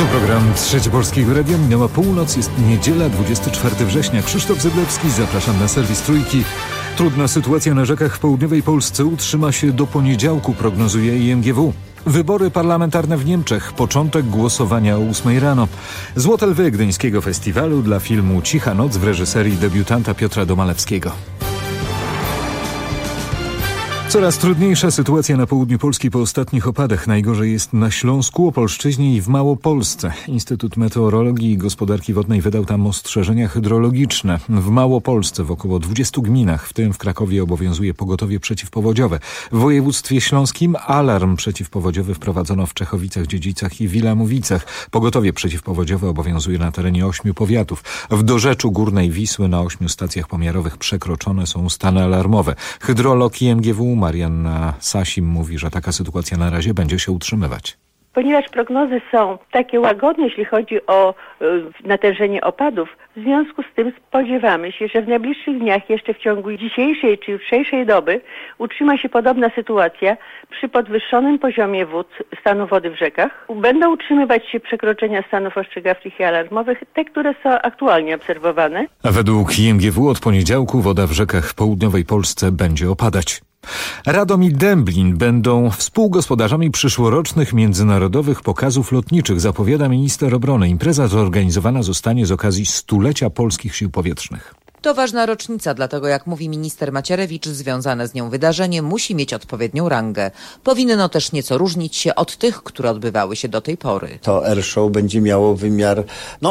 To program Trzeci Polskiego Radia. Minęła północ, jest niedziela, 24 września. Krzysztof Zyblewski, zapraszam na serwis Trójki. Trudna sytuacja na rzekach w południowej Polsce utrzyma się do poniedziałku, prognozuje IMGW. Wybory parlamentarne w Niemczech. Początek głosowania o 8 rano. Złote Lwy Gdyńskiego Festiwalu dla filmu Cicha Noc w reżyserii debiutanta Piotra Domalewskiego. Coraz trudniejsza sytuacja na południu Polski po ostatnich opadach. Najgorzej jest na Śląsku, Opolszczyźnie i w Małopolsce. Instytut Meteorologii i Gospodarki Wodnej wydał tam ostrzeżenia hydrologiczne. W Małopolsce w około 20 gminach, w tym w Krakowie, obowiązuje pogotowie przeciwpowodziowe. W województwie śląskim alarm przeciwpowodziowy wprowadzono w Czechowicach-Dziedzicach i Wilamowicach. Pogotowie przeciwpowodziowe obowiązuje na terenie 8 powiatów. W dorzeczu Górnej Wisły na 8 stacjach pomiarowych przekroczone są stany alarmowe. Hydrolog IMGW Marianna Sasim mówi, że taka sytuacja na razie będzie się utrzymywać. Ponieważ prognozy są takie łagodne, jeśli chodzi o natężenie opadów, w związku z tym spodziewamy się, że w najbliższych dniach, jeszcze w ciągu dzisiejszej czy jutrzejszej doby, utrzyma się podobna sytuacja przy podwyższonym poziomie wód, stanu wody w rzekach. Będą utrzymywać się przekroczenia stanów ostrzegawczych i alarmowych, te, które są aktualnie obserwowane. A według IMGW od poniedziałku woda w rzekach w południowej Polsce będzie opadać. Radom i Dęblin będą współgospodarzami przyszłorocznych międzynarodowych pokazów lotniczych, zapowiada minister obrony. Impreza zorganizowana zostanie z okazji 100-lecia polskich sił powietrznych. To ważna rocznica, dlatego jak mówi minister Macierewicz, związane z nią wydarzenie musi mieć odpowiednią rangę. Powinno też nieco różnić się od tych, które odbywały się do tej pory. To airshow będzie miało wymiar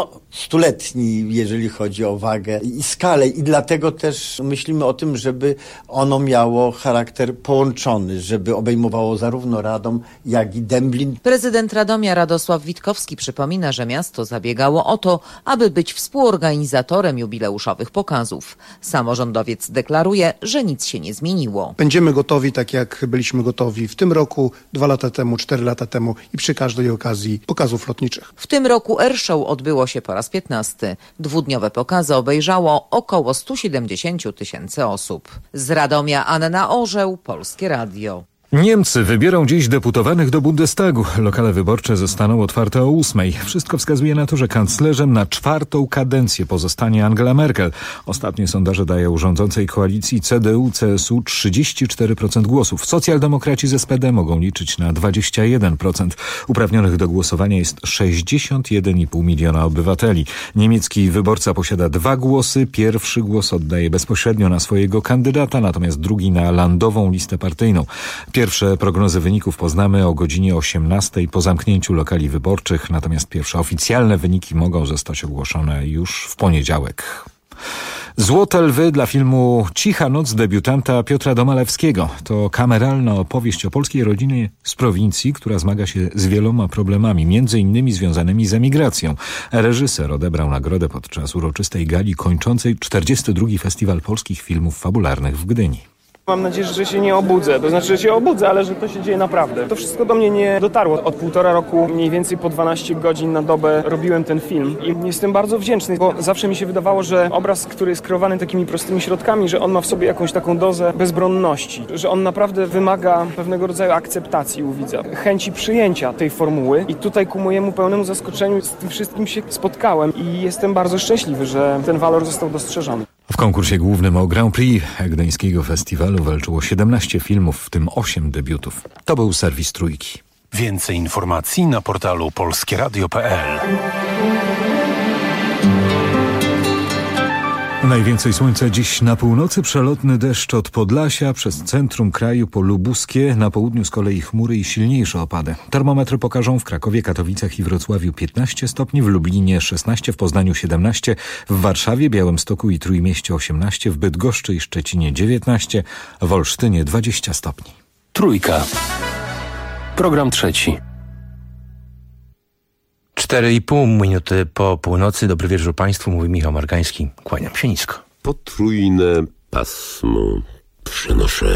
100-letni, jeżeli chodzi o wagę i skalę, i dlatego też myślimy o tym, żeby ono miało charakter połączony, żeby obejmowało zarówno Radom, jak i Dęblin. Prezydent Radomia Radosław Witkowski przypomina, że miasto zabiegało o to, aby być współorganizatorem jubileuszowych pokazów. Samorządowiec deklaruje, że nic się nie zmieniło. Będziemy gotowi tak jak byliśmy gotowi w tym roku, 2 lata temu, 4 lata temu i przy każdej okazji pokazów lotniczych. W tym roku airshow odbyło się po raz 15. Dwudniowe pokazy obejrzało około 170 000 osób. Z Radomia Anna Orzeł, Polskie Radio. Niemcy wybiorą dziś deputowanych do Bundestagu. Lokale wyborcze zostaną otwarte o 8. Wszystko wskazuje na to, że kanclerzem na 4. kadencję pozostanie Angela Merkel. Ostatnie sondaże dają rządzącej koalicji CDU-CSU 34% głosów. Socjaldemokraci z SPD mogą liczyć na 21%. Uprawnionych do głosowania jest 61,5 miliona obywateli. Niemiecki wyborca posiada 2 głosy. Pierwszy głos oddaje bezpośrednio na swojego kandydata, natomiast drugi na landową listę partyjną. Pierwsze prognozy wyników poznamy o godzinie 18 po zamknięciu lokali wyborczych, natomiast pierwsze oficjalne wyniki mogą zostać ogłoszone już w poniedziałek. Złote Lwy dla filmu Cicha Noc debiutanta Piotra Domalewskiego. To kameralna opowieść o polskiej rodzinie z prowincji, która zmaga się z wieloma problemami, między innymi związanymi z emigracją. Reżyser odebrał nagrodę podczas uroczystej gali kończącej 42. Festiwal Polskich Filmów Fabularnych w Gdyni. Mam nadzieję, że się nie obudzę. To znaczy, że się obudzę, ale że to się dzieje naprawdę. To wszystko do mnie nie dotarło. Od 1,5 roku, mniej więcej po 12 godzin na dobę robiłem ten film i jestem bardzo wdzięczny, bo zawsze mi się wydawało, że obraz, który jest kreowany takimi prostymi środkami, że on ma w sobie jakąś taką dozę bezbronności, że on naprawdę wymaga pewnego rodzaju akceptacji u widza, chęci przyjęcia tej formuły i tutaj ku mojemu pełnemu zaskoczeniu z tym wszystkim się spotkałem i jestem bardzo szczęśliwy, że ten walor został dostrzeżony. W konkursie głównym o Grand Prix Gdyńskiego Festiwalu walczyło 17 filmów, w tym 8 debiutów. To był serwis Trójki. Więcej informacji na portalu polskieradio.pl. Najwięcej słońca dziś na północy, przelotny deszcz od Podlasia przez centrum kraju po Lubuskie, na południu z kolei chmury i silniejsze opady. Termometry pokażą w Krakowie, Katowicach i Wrocławiu 15 stopni, w Lublinie 16, w Poznaniu 17, w Warszawie, Białymstoku i Trójmieście 18, w Bydgoszczy i Szczecinie 19, w Olsztynie 20 stopni. Trójka. Program trzeci. 4,5 minuty po północy. Dobry wieczór Państwu, mówi Michał Margański. Kłaniam się nisko. Potrójne pasmo. Przenoszenie.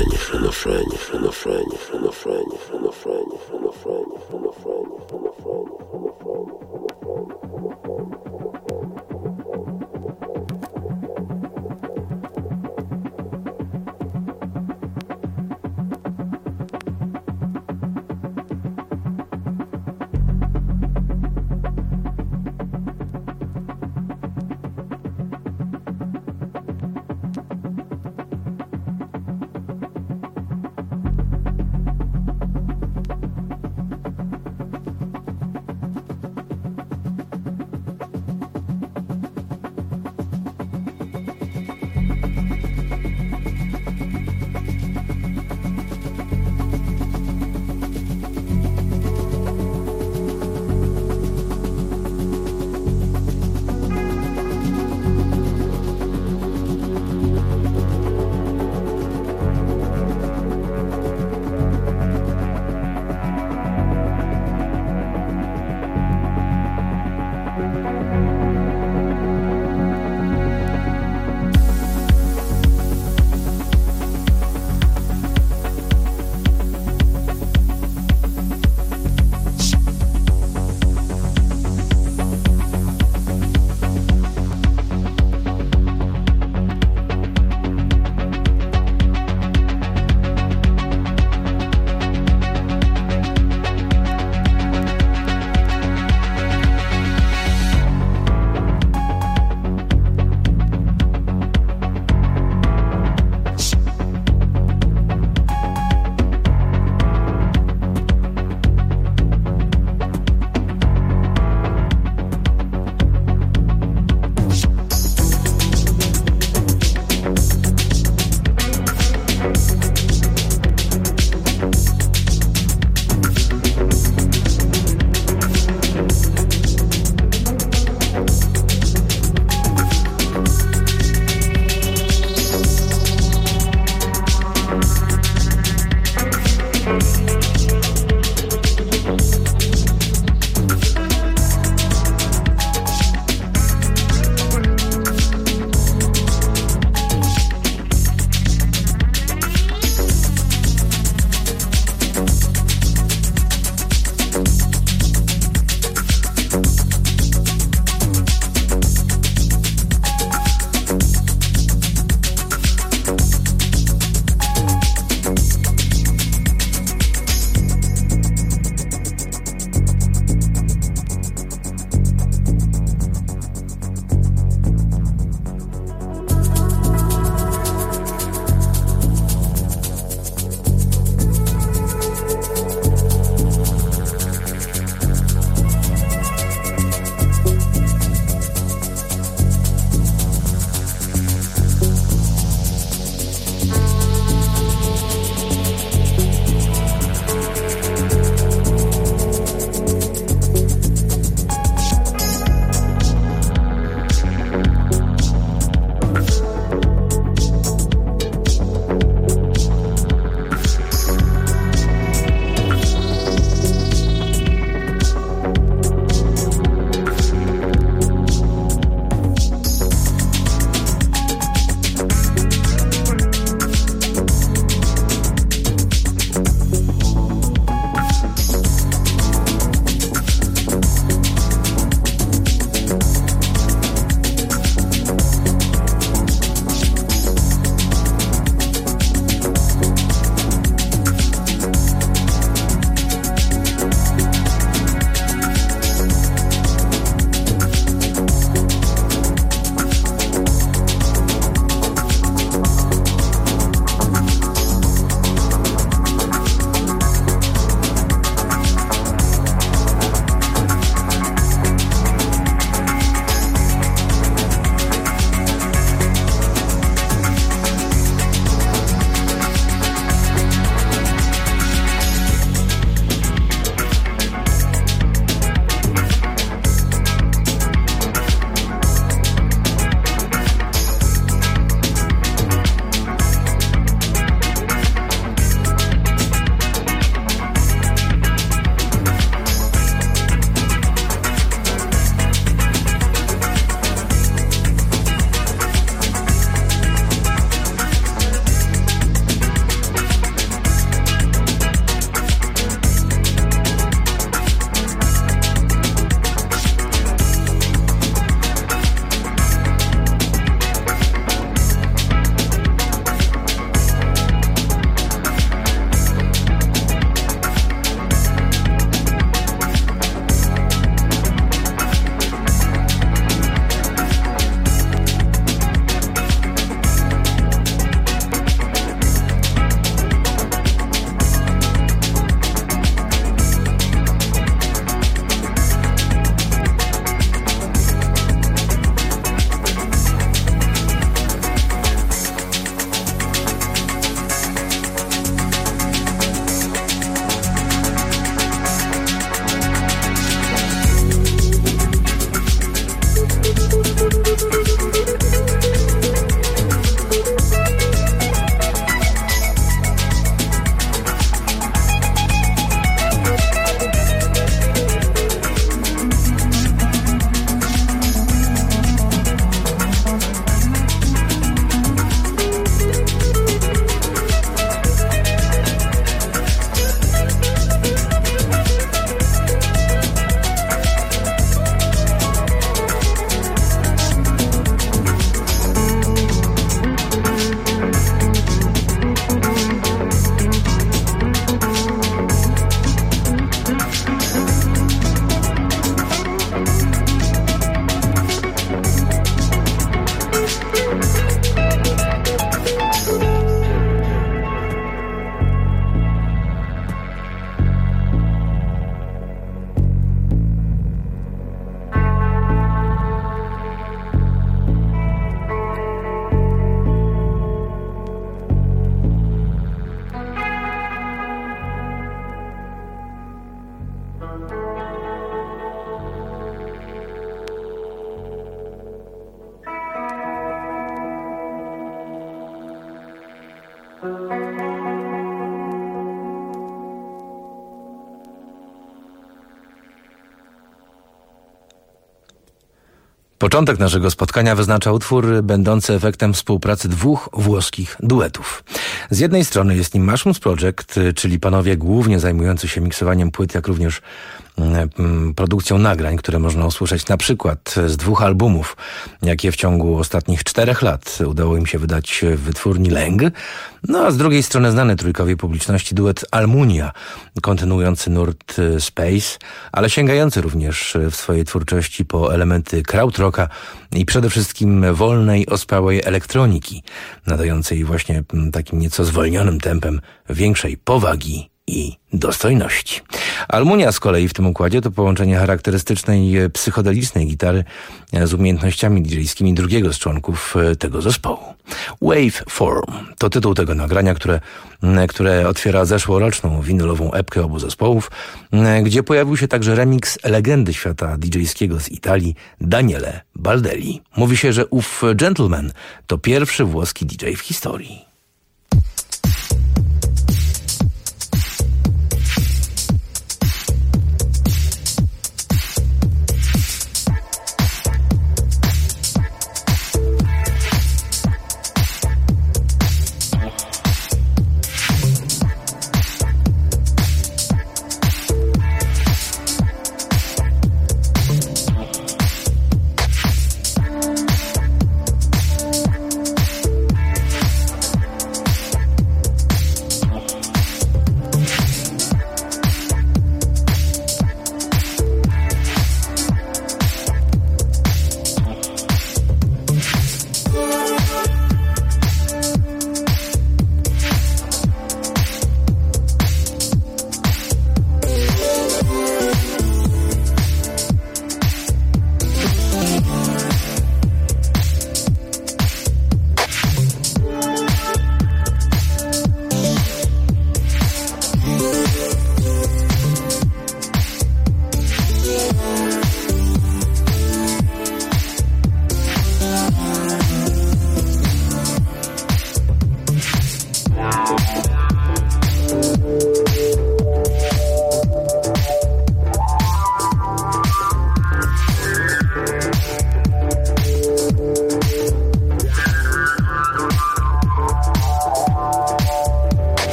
Początek naszego spotkania wyznacza utwór będący efektem współpracy dwóch włoskich duetów. Z jednej strony jest nim Mushrooms Project, czyli panowie głównie zajmujący się miksowaniem płyt, jak również produkcją nagrań, które można usłyszeć na przykład z 2 albumów, jakie w ciągu ostatnich 4 lat udało im się wydać w wytwórni Leng. No a z drugiej strony znany trójkowej publiczności duet Almunia, kontynuujący nurt Space, ale sięgający również w swojej twórczości po elementy krautrocka i przede wszystkim wolnej, ospałej elektroniki, nadającej właśnie takim nieco zwolnionym tempem większej powagi i dostojności. Almunia z kolei w tym układzie to połączenie charakterystycznej psychodelicznej gitary z umiejętnościami DJ-skimi drugiego z członków tego zespołu. Waveform to tytuł tego nagrania, które otwiera zeszłoroczną winylową epkę obu zespołów, gdzie pojawił się także remix legendy świata DJ-skiego z Italii, Daniele Baldelli. Mówi się, że ów gentleman to pierwszy włoski DJ w historii.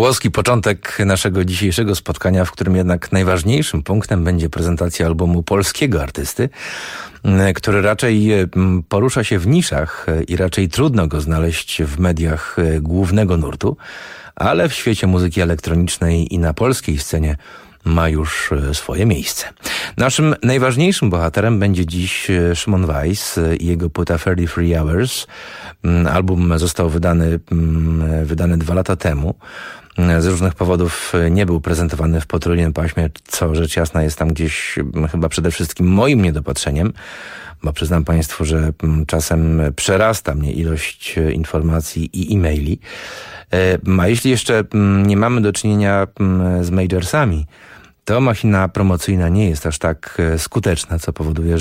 włoski początek naszego dzisiejszego spotkania, w którym jednak najważniejszym punktem będzie prezentacja albumu polskiego artysty, który raczej porusza się w niszach i raczej trudno go znaleźć w mediach głównego nurtu, ale w świecie muzyki elektronicznej i na polskiej scenie ma już swoje miejsce. Naszym najważniejszym bohaterem będzie dziś Szymon Weiss i jego płyta 33 Hours. Album został wydany 2 lata temu. Z różnych powodów nie był prezentowany w potrójnym paśmie, co rzecz jasna jest tam gdzieś chyba przede wszystkim moim niedopatrzeniem, bo przyznam Państwu, że czasem przerasta mnie ilość informacji i e-maili. A jeśli jeszcze nie mamy do czynienia z majorsami, to machina promocyjna nie jest aż tak skuteczna, co powoduje,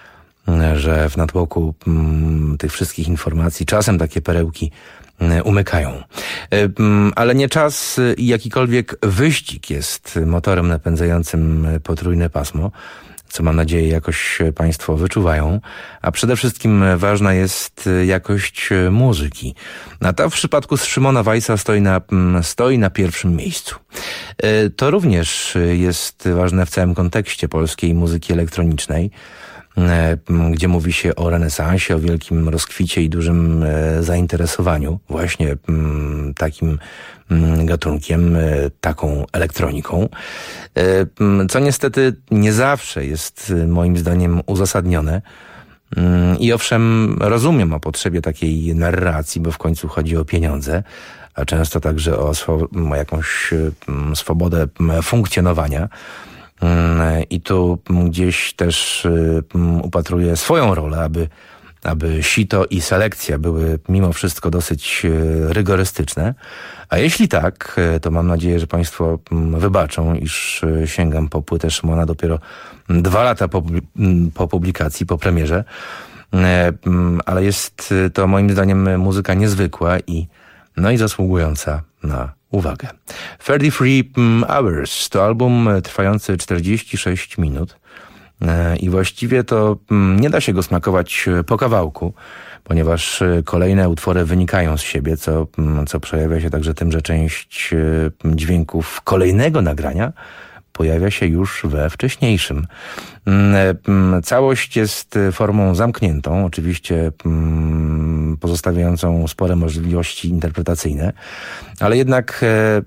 że w natłoku tych wszystkich informacji czasem takie perełki umykają. Ale nie czas i jakikolwiek wyścig jest motorem napędzającym potrójne pasmo, co mam nadzieję jakoś Państwo wyczuwają, a przede wszystkim ważna jest jakość muzyki. A ta w przypadku Szymona Weissa stoi na pierwszym miejscu. To również jest ważne w całym kontekście polskiej muzyki elektronicznej, gdzie mówi się o renesansie, o wielkim rozkwicie i dużym zainteresowaniu właśnie takim gatunkiem, taką elektroniką, co niestety nie zawsze jest moim zdaniem uzasadnione. I owszem, rozumiem o potrzebie takiej narracji, bo w końcu chodzi o pieniądze, a często także o jakąś swobodę funkcjonowania. I tu gdzieś też upatruję swoją rolę, aby sito i selekcja były mimo wszystko dosyć rygorystyczne. A jeśli tak, to mam nadzieję, że Państwo wybaczą, iż sięgam po płytę Szymona dopiero 2 lata po publikacji, po premierze. Ale jest to moim zdaniem muzyka niezwykła i zasługująca na uwagę. 33 Hours to album trwający 46 minut i właściwie to nie da się go smakować po kawałku, ponieważ kolejne utwory wynikają z siebie, co przejawia się także tym, że część dźwięków kolejnego nagrania pojawia się już we wcześniejszym. Całość jest formą zamkniętą, oczywiście pozostawiającą spore możliwości interpretacyjne, ale jednak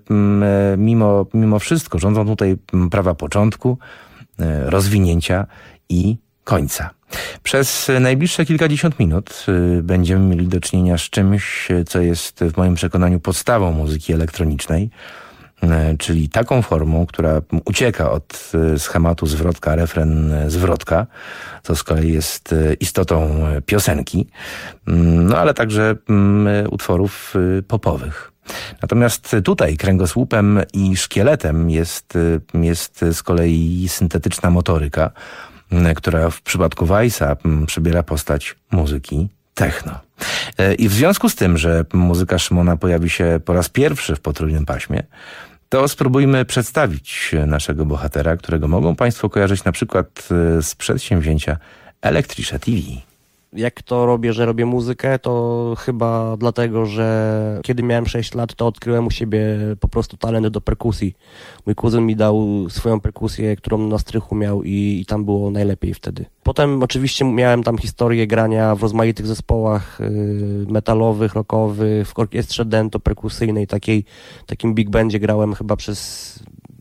mimo wszystko rządzą tutaj prawa początku, rozwinięcia i końca. Przez najbliższe kilkadziesiąt minut będziemy mieli do czynienia z czymś, co jest w moim przekonaniu podstawą muzyki elektronicznej, czyli taką formą, która ucieka od schematu zwrotka, refren, zwrotka, co z kolei jest istotą piosenki, ale także utworów popowych. Natomiast tutaj kręgosłupem i szkieletem jest z kolei syntetyczna motoryka, która w przypadku Weissa przybiera postać muzyki techno. I w związku z tym, że muzyka Szymona pojawi się po raz pierwszy w potrójnym paśmie, to spróbujmy przedstawić naszego bohatera, którego mogą Państwo kojarzyć na przykład z przedsięwzięcia Elektrische TV. Jak to robię, że robię muzykę, to chyba dlatego, że kiedy miałem 6 lat, to odkryłem u siebie po prostu talent do perkusji. Mój kuzyn mi dał swoją perkusję, którą na strychu miał i tam było najlepiej wtedy. Potem oczywiście miałem tam historię grania w rozmaitych zespołach metalowych, rockowych, w orkiestrze dento-perkusyjnej, takim big bandzie grałem chyba przez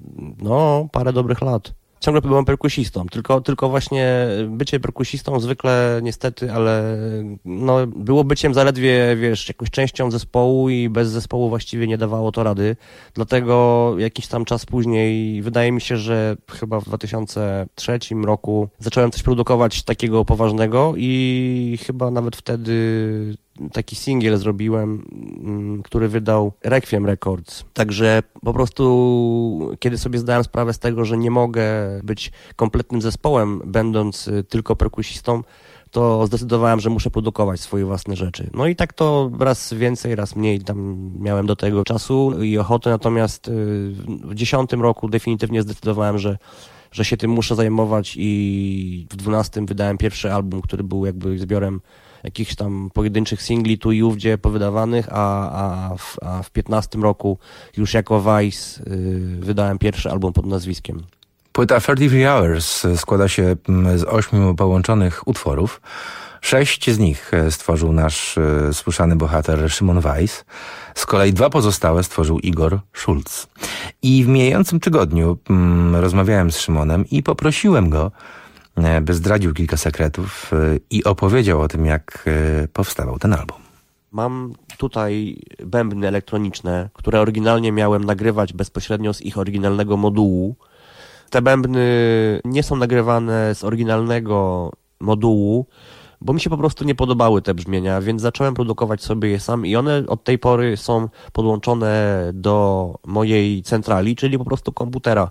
parę dobrych lat. Ciągle byłem perkusistą, tylko właśnie bycie perkusistą zwykle niestety, ale było byciem zaledwie, jakąś częścią zespołu i bez zespołu właściwie nie dawało to rady. Dlatego jakiś tam czas później, wydaje mi się, że chyba w 2003 roku zacząłem coś produkować takiego poważnego i chyba nawet wtedy taki singiel zrobiłem, który wydał Requiem Records. Także po prostu, kiedy sobie zdałem sprawę z tego, że nie mogę być kompletnym zespołem, będąc tylko perkusistą, to zdecydowałem, że muszę produkować swoje własne rzeczy. No i tak to raz więcej, raz mniej tam miałem do tego czasu i ochoty, natomiast w 2010 roku definitywnie zdecydowałem, że że się tym muszę zajmować i w 12 wydałem pierwszy album, który był jakby zbiorem jakichś tam pojedynczych singli tu i ówdzie powydawanych, a w 15 roku już jako Vice wydałem pierwszy album pod nazwiskiem. Płyta 33 Hours składa się z 8 połączonych utworów. 6 z nich stworzył nasz słyszany bohater Szymon Weiss. Z kolei 2 pozostałe stworzył Igor Schulz. I w mijającym tygodniu rozmawiałem z Szymonem i poprosiłem go, by zdradził kilka sekretów i opowiedział o tym, jak powstawał ten album. Mam tutaj bębny elektroniczne, które oryginalnie miałem nagrywać bezpośrednio z ich oryginalnego modułu. Te bębny nie są nagrywane z oryginalnego modułu, bo mi się po prostu nie podobały te brzmienia, więc zacząłem produkować sobie je sam i one od tej pory są podłączone do mojej centrali, czyli po prostu komputera.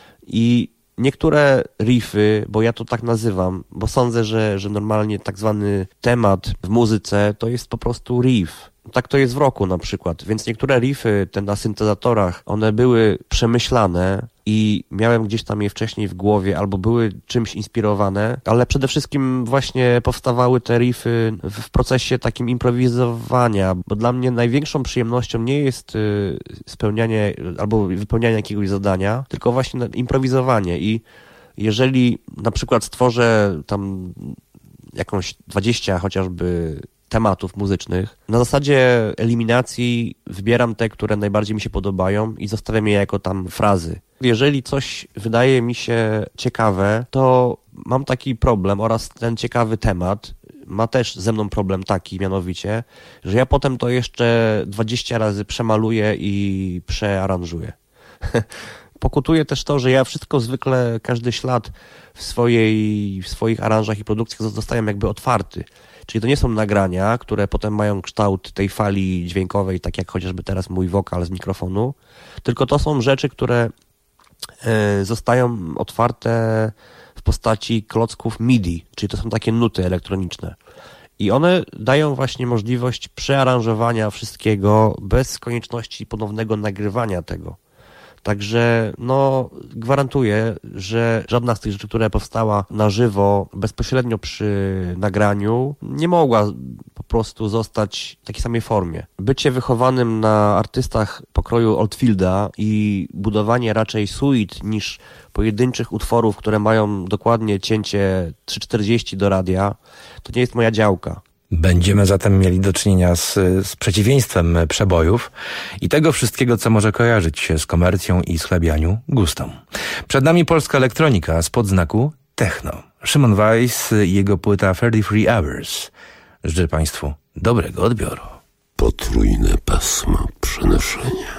I niektóre riffy, bo ja to tak nazywam, bo sądzę, że normalnie tak zwany temat w muzyce to jest po prostu riff. Tak to jest w rocku na przykład, więc niektóre riffy, te na syntezatorach, one były przemyślane i miałem gdzieś tam je wcześniej w głowie albo były czymś inspirowane, ale przede wszystkim właśnie powstawały te riffy w procesie takim improwizowania, bo dla mnie największą przyjemnością nie jest spełnianie albo wypełnianie jakiegoś zadania, tylko właśnie improwizowanie i jeżeli na przykład stworzę tam jakąś 20 chociażby tematów muzycznych. Na zasadzie eliminacji wybieram te, które najbardziej mi się podobają i zostawiam je jako tam frazy. Jeżeli coś wydaje mi się ciekawe, to mam taki problem oraz ten ciekawy temat ma też ze mną problem taki mianowicie, że ja potem to jeszcze 20 razy przemaluję i przearanżuję. Pokutuje też to, że ja wszystko zwykle, każdy ślad w swoich aranżach i produkcjach zostałem jakby otwarty. Czyli to nie są nagrania, które potem mają kształt tej fali dźwiękowej, tak jak chociażby teraz mój wokal z mikrofonu, tylko to są rzeczy, które zostają otwarte w postaci klocków MIDI, czyli to są takie nuty elektroniczne. I one dają właśnie możliwość przearanżowania wszystkiego bez konieczności ponownego nagrywania tego. Także no gwarantuję, że żadna z tych rzeczy, która powstała na żywo bezpośrednio przy nagraniu, nie mogła po prostu zostać w takiej samej formie. Bycie wychowanym na artystach pokroju Oldfielda i budowanie raczej suite niż pojedynczych utworów, które mają dokładnie cięcie 3:40 do radia, to nie jest moja działka. Będziemy zatem mieli do czynienia z przeciwieństwem przebojów i tego wszystkiego, co może kojarzyć się z komercją i schlebianiu gustom. Przed nami polska elektronika spod znaku techno. Szymon Weiss i jego płyta 33 Hours. Życzę Państwu dobrego odbioru. Potrójne pasmo przenoszenia.